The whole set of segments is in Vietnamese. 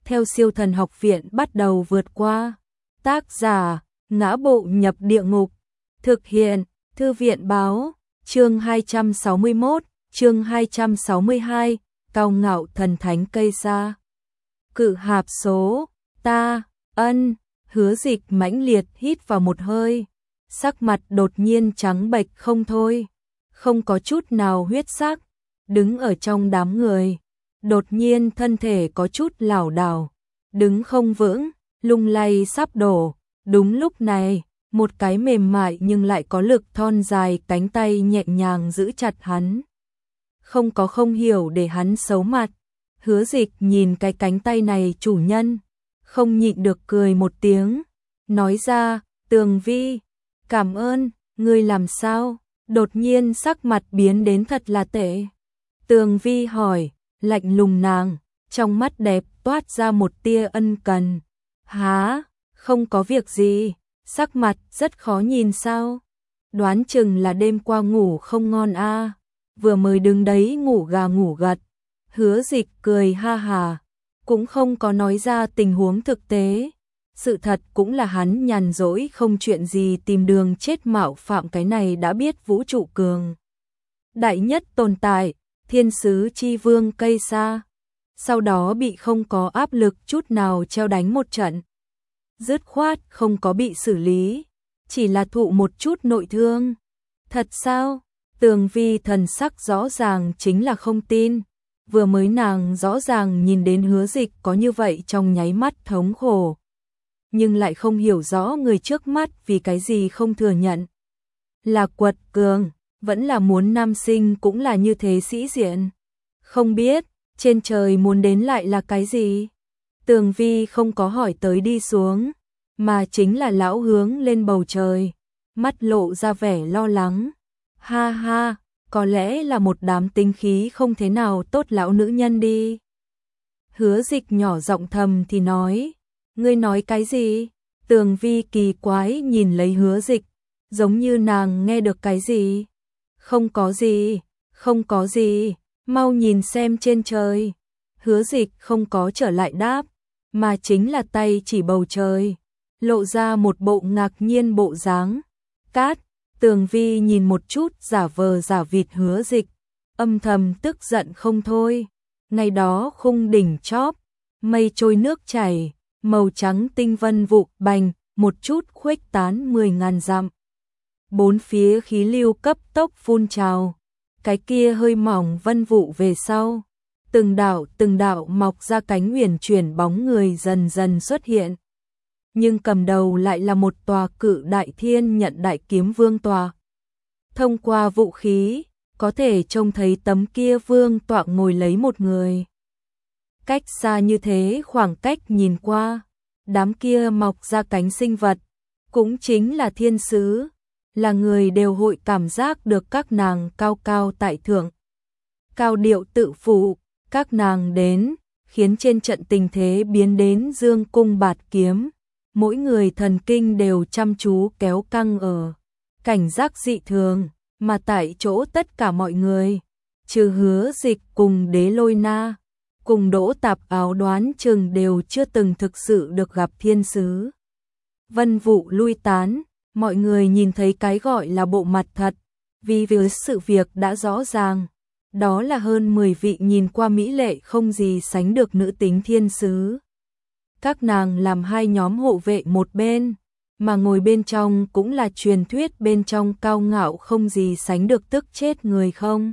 theo Siêu Thần Học Viện bắt đầu vượt qua. Tác giả: Ngã Bộ Nhập Địa Ngục. Thực hiện: Thư viện báo. Chương 261, chương 262, Cao Ngạo Thần Thánh Cây Sa. Cự hạp số, ta, ân. Hứa Dịch mãnh liệt hít vào một hơi, sắc mặt đột nhiên trắng bệch không thôi, không có chút nào huyết sắc, đứng ở trong đám người, đột nhiên thân thể có chút lảo đảo, đứng không vững, lung lay sắp đổ. Đúng lúc này, một cái mềm mại nhưng lại có lực thon dài cánh tay nhẹ nhàng giữ chặt hắn. Không hiểu để hắn xấu mặt. Hứa Dịch nhìn cái cánh tay này chủ nhân, không nhịn được cười một tiếng, nói ra: Tường Vi, cảm ơn. Ngươi làm sao? Đột nhiên sắc mặt biến đến thật là tệ. Tường Vi hỏi, lạnh lùng nàng, trong mắt đẹp toát ra một tia ân cần. Há, không có việc gì, sắc mặt rất khó nhìn sao? Đoán chừng là đêm qua ngủ không ngon a, vừa mới đứng đấy ngủ gà ngủ gật. Hứa Dịch cười ha hà, cũng không có nói ra tình huống thực tế. Sự thật cũng là hắn nhàn rỗi không chuyện gì tìm đường chết mạo phạm cái này đã biết vũ trụ cường đại nhất tồn tại, thiên sứ chi vương Cây Sa. Sau đó bị không có áp lực chút nào treo đánh một trận. Dứt khoát không có bị xử lý, chỉ là thụ một chút nội thương. Thật sao? Tường Vi thần sắc rõ ràng chính là không tin. Vừa mới nàng rõ ràng nhìn đến Hứa Dịch có như vậy trong nháy mắt thống khổ, nhưng lại không hiểu rõ người trước mắt vì cái gì không thừa nhận. Là quật cường, vẫn là muốn nam sinh cũng là như thế sĩ diện. Không biết, trên trời muốn đến lại là cái gì? Tường Vi không có hỏi tới đi xuống, mà chính là lão hướng lên bầu trời, mắt lộ ra vẻ lo lắng. Ha ha, có lẽ là một đám tinh khí không thế nào tốt lão nữ nhân đi. Hứa Dịch nhỏ giọng thầm thì nói, ngươi nói cái gì? Tường Vi kỳ quái nhìn lấy Hứa Dịch, giống như nàng nghe được cái gì. Không có gì, không có gì, mau nhìn xem trên trời. Hứa Dịch không có trở lại đáp, mà chính là tay chỉ bầu trời, lộ ra một bộ ngạc nhiên bộ dáng. Cát. Tường Vi nhìn một chút giả vờ giả vịt Hứa Dịch, âm thầm tức giận không thôi. Ngày đó khung đỉnh chóp, mây trôi nước chảy, màu trắng tinh vân vụ bành, một chút khuếch tán 10.000 dặm. Bốn phía khí lưu cấp tốc phun trào, cái kia hơi mỏng vân vụ về sau, từng đạo mọc ra cánh huyền chuyển bóng người dần dần xuất hiện. Nhưng cầm đầu lại là một tòa cự đại thiên nhận đại kiếm vương tòa. Thông qua vũ khí, có thể trông thấy tấm kia vương tọa ngồi lấy một người. Cách xa như thế khoảng cách nhìn qua, đám kia mọc ra cánh sinh vật, cũng chính là thiên sứ, là người đều hội cảm giác được các nàng cao cao tại thượng. Cao điệu tự phụ, các nàng đến, khiến trên trận tình thế biến đến dương cung bạt kiếm. Mỗi người thần kinh đều chăm chú kéo căng ở cảnh giác dị thường, mà tại chỗ tất cả mọi người, trừ Hứa Dịch cùng Đế Lôi Na, cùng Đỗ Tạp Áo đoán chừng đều chưa từng thực sự được gặp thiên sứ. Vân vụ lui tán, mọi người nhìn thấy cái gọi là bộ mặt thật, vì sự việc đã rõ ràng, đó là hơn 10 vị nhìn qua mỹ lệ không gì sánh được nữ tính thiên sứ. Các nàng làm hai nhóm hộ vệ một bên, mà ngồi bên trong cũng là truyền thuyết bên trong cao ngạo không gì sánh được tức chết người không.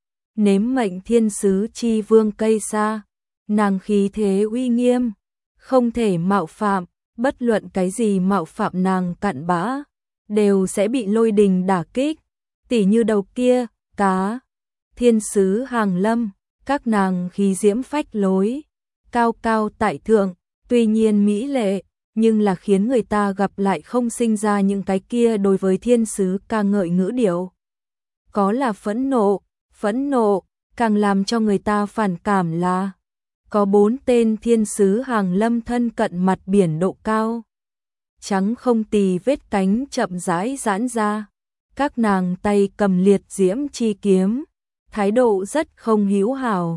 Nếm mệnh thiên sứ chi vương Cây Sa, nàng khí thế uy nghiêm, không thể mạo phạm, bất luận cái gì mạo phạm nàng cặn bã, đều sẽ bị lôi đình đả kích, tỉ như đầu kia, cá, thiên sứ hàng lâm, các nàng khí diễm phách lối, cao cao tại thượng. Tuy nhiên mỹ lệ, nhưng là khiến người ta gặp lại không sinh ra những cái kia đối với thiên sứ ca ngợi ngữ điệu. Có là phẫn nộ, càng làm cho người ta phản cảm là có 4 tên thiên sứ hàng lâm thân cận mặt biển độ cao. Trắng không tì vết cánh chậm rãi giãn ra, các nàng tay cầm liệt diễm chi kiếm, thái độ rất không hữu hảo.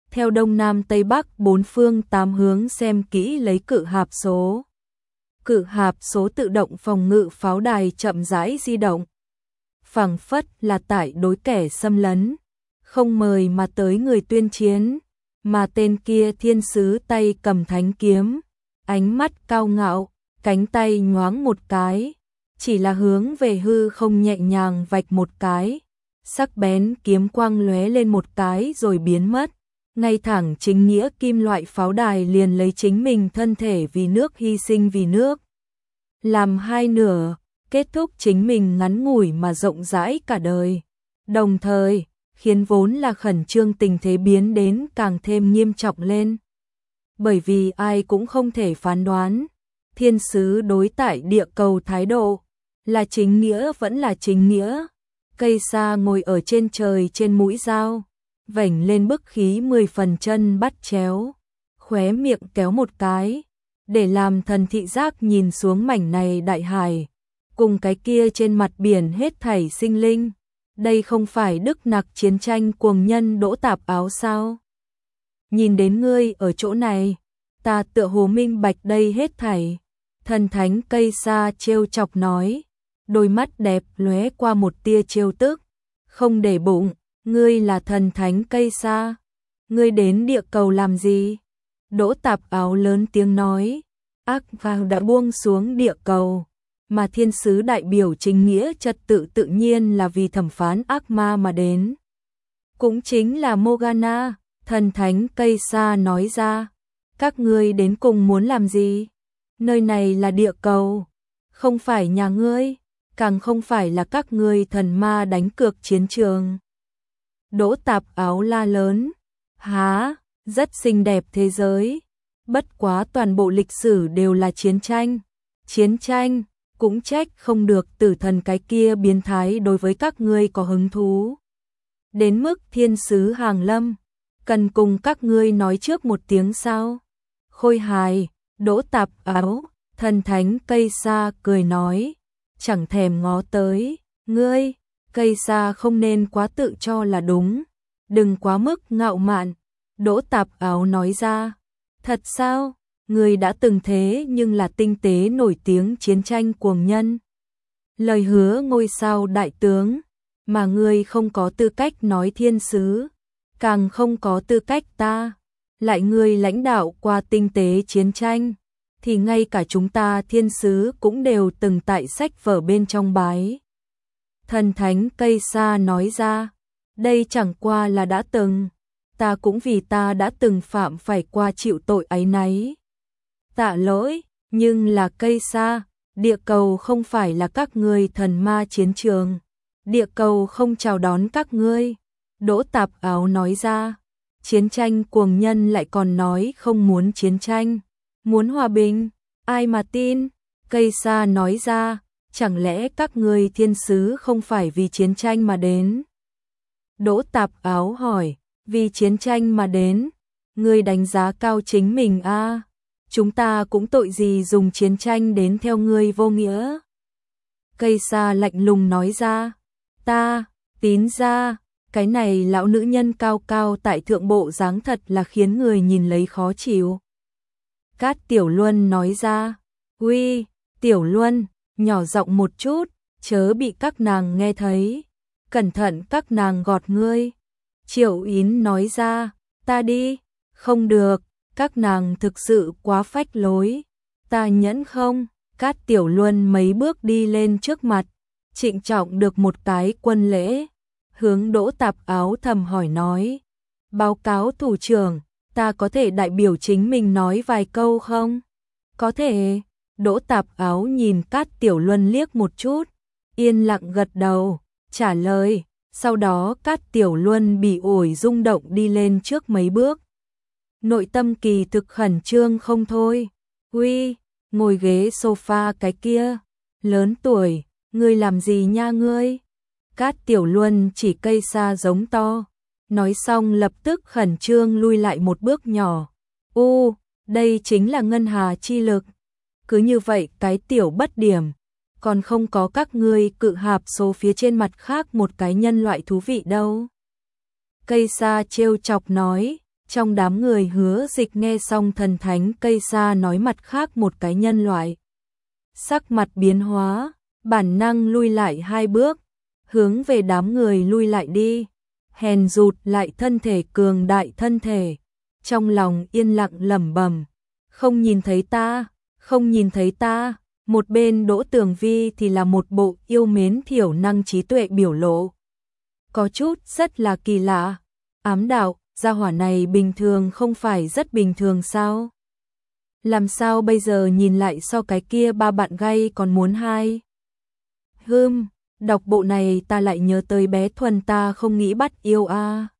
theo đông nam tây bắc bốn phương tám hướng xem kỹ lấy cự hạp số. Cự hạp số tự động phòng ngự pháo đài chậm rãi di động. Phảng phất là tại đối kẻ xâm lấn, không mời mà tới người tuyên chiến, mà tên kia thiên sứ tay cầm thánh kiếm, ánh mắt cao ngạo, cánh tay nhoáng một cái, chỉ là hướng về hư không nhẹ nhàng vạch một cái, sắc bén kiếm quang lóe lên một cái rồi biến mất. Ngay thẳng chính nghĩa kim loại pháo đài liền lấy chính mình thân thể vì nước hy sinh vì nước, làm hai nửa, kết thúc chính mình ngắn ngủi mà rộng rãi cả đời. Đồng thời, khiến vốn là khẩn trương tình thế biến đến càng thêm nghiêm trọng lên. Bởi vì ai cũng không thể phán đoán, thiên sứ đối tại địa cầu thái độ, là chính nghĩa vẫn là chính nghĩa. Cây sa ngồi ở trên trời trên mũi dao, vảnh lên bức khí 10 phần chân bắt chéo, khóe miệng kéo một cái, để làm thần thị giác nhìn xuống mảnh này đại hải, cùng cái kia trên mặt biển hết thảy sinh linh. Đây không phải đức nặc chiến tranh cuồng nhân Đỗ Tạp Áo sao? Nhìn đến ngươi ở chỗ này, ta tựa hồ minh bạch đây hết thảy. Thần thánh cây sa trêu chọc nói, đôi mắt đẹp lóe qua một tia trêu tức, không để bụng, ngươi là thần thánh cây sa, ngươi đến địa cầu làm gì? Đỗ Tạp Áo lớn tiếng nói, ác vàng đã buông xuống địa cầu, mà thiên sứ đại biểu chính nghĩa trật tự tự nhiên là vì thẩm phán ác ma mà đến. Cũng chính là Morgana, thần thánh cây sa nói ra, các ngươi đến cùng muốn làm gì? Nơi này là địa cầu, không phải nhà ngươi, càng không phải là các ngươi thần ma đánh cược chiến trường. Đỗ Tạp Áo la lớn, há, rất xinh đẹp thế giới, bất quá toàn bộ lịch sử đều là chiến tranh. Chiến tranh, cũng trách không được tử thần cái kia biến thái đối với các ngươi có hứng thú. Đến mức thiên sứ hàng lâm, cần cùng các ngươi nói trước một tiếng sao? Khôi hài, Đỗ Tạp Áo, thần thánh cây sa cười nói, chẳng thèm ngó tới, ngươi, cây sa không nên quá tự cho là đúng, đừng quá mức ngạo mạn. Đỗ Tạp Áo nói ra, thật sao? Ngươi đã từng thế nhưng là tinh tế nổi tiếng chiến tranh cuồng nhân. Lời hứa ngôi sao đại tướng, mà ngươi không có tư cách nói thiên sứ, càng không có tư cách ta. Lại ngươi lãnh đạo qua tinh tế chiến tranh, thì ngay cả chúng ta thiên sứ cũng đều từng tại sách vở bên trong bái. Thần thánh cây sa nói ra, đây chẳng qua là đã từng, ta cũng vì ta đã từng phạm phải qua chịu tội áy náy. Tạ lỗi, nhưng là cây sa, địa cầu không phải là các ngươi thần ma chiến trường. Địa cầu không chào đón các ngươi. Đỗ Tạp Áo nói ra, chiến tranh cuồng nhân lại còn nói không muốn chiến tranh, muốn hòa bình, ai mà tin. Cây sa nói ra, chẳng lẽ các ngươi thiên sứ không phải vì chiến tranh mà đến? Đỗ Tạp Áo hỏi, vì chiến tranh mà đến, ngươi đánh giá cao chính mình a? Chúng ta cũng tội gì dùng chiến tranh đến theo ngươi vô nghĩa. Cây sa lạnh lùng nói ra, ta, tín ra, cái này lão nữ nhân cao cao tại thượng bộ dáng thật là khiến người nhìn lấy khó chịu. Cát Tiểu Luân nói ra, uy, Tiểu Luân, nhỏ giọng một chút, chớ bị các nàng nghe thấy, cẩn thận các nàng gọt ngươi. Triệu Yến nói ra, ta đi, không được. Các nàng thực sự quá phách lối, ta nhẫn không? Cát Tiểu Luân mấy bước đi lên trước mặt, trịnh trọng được một cái quân lễ, hướng Đỗ Tạp Áo thầm hỏi nói, báo cáo thủ trưởng, ta có thể đại biểu chính mình nói vài câu không? Có thể. Đỗ Tạp Áo nhìn Cát Tiểu Luân liếc một chút, yên lặng gật đầu, trả lời, sau đó Cát Tiểu Luân bị ủi rung động đi lên trước mấy bước. Nội tâm kỳ thực khẩn trương không thôi. Uy, ngồi ghế sofa cái kia, lớn tuổi, ngươi làm gì nha ngươi? Cát Tiểu Luân chỉ cây sa giống to, nói xong lập tức khẩn trương lui lại một bước nhỏ. Đây chính là ngân hà chi lực. Cứ như vậy cái tiểu bất điểm, còn không có các ngươi cự hạp số phía trên mặt khác một cái nhân loại thú vị đâu. Cây sa trêu chọc nói, Trong đám người Hứa Dịch nghe xong thần thánh cây sa nói mặt khác một cái nhân loại. Sắc mặt biến hóa, bản năng lui lại 2 bước, hướng về đám người lui lại đi, hèn rụt lại thân thể cường đại thân thể, trong lòng yên lặng lẩm bẩm, không nhìn thấy ta, không nhìn thấy ta. Một bên Đỗ Tường Vi thì là một bộ yêu mến thiểu năng trí tuệ biểu lộ. Có chút rất là kỳ lạ, ám đạo, gia hỏa này bình thường không phải rất bình thường sao? Làm sao bây giờ nhìn lại so cái kia 3 bạn gay còn muốn 2? Đọc bộ này ta lại nhớ tới bé Thuần ta không nghĩ bắt yêu a.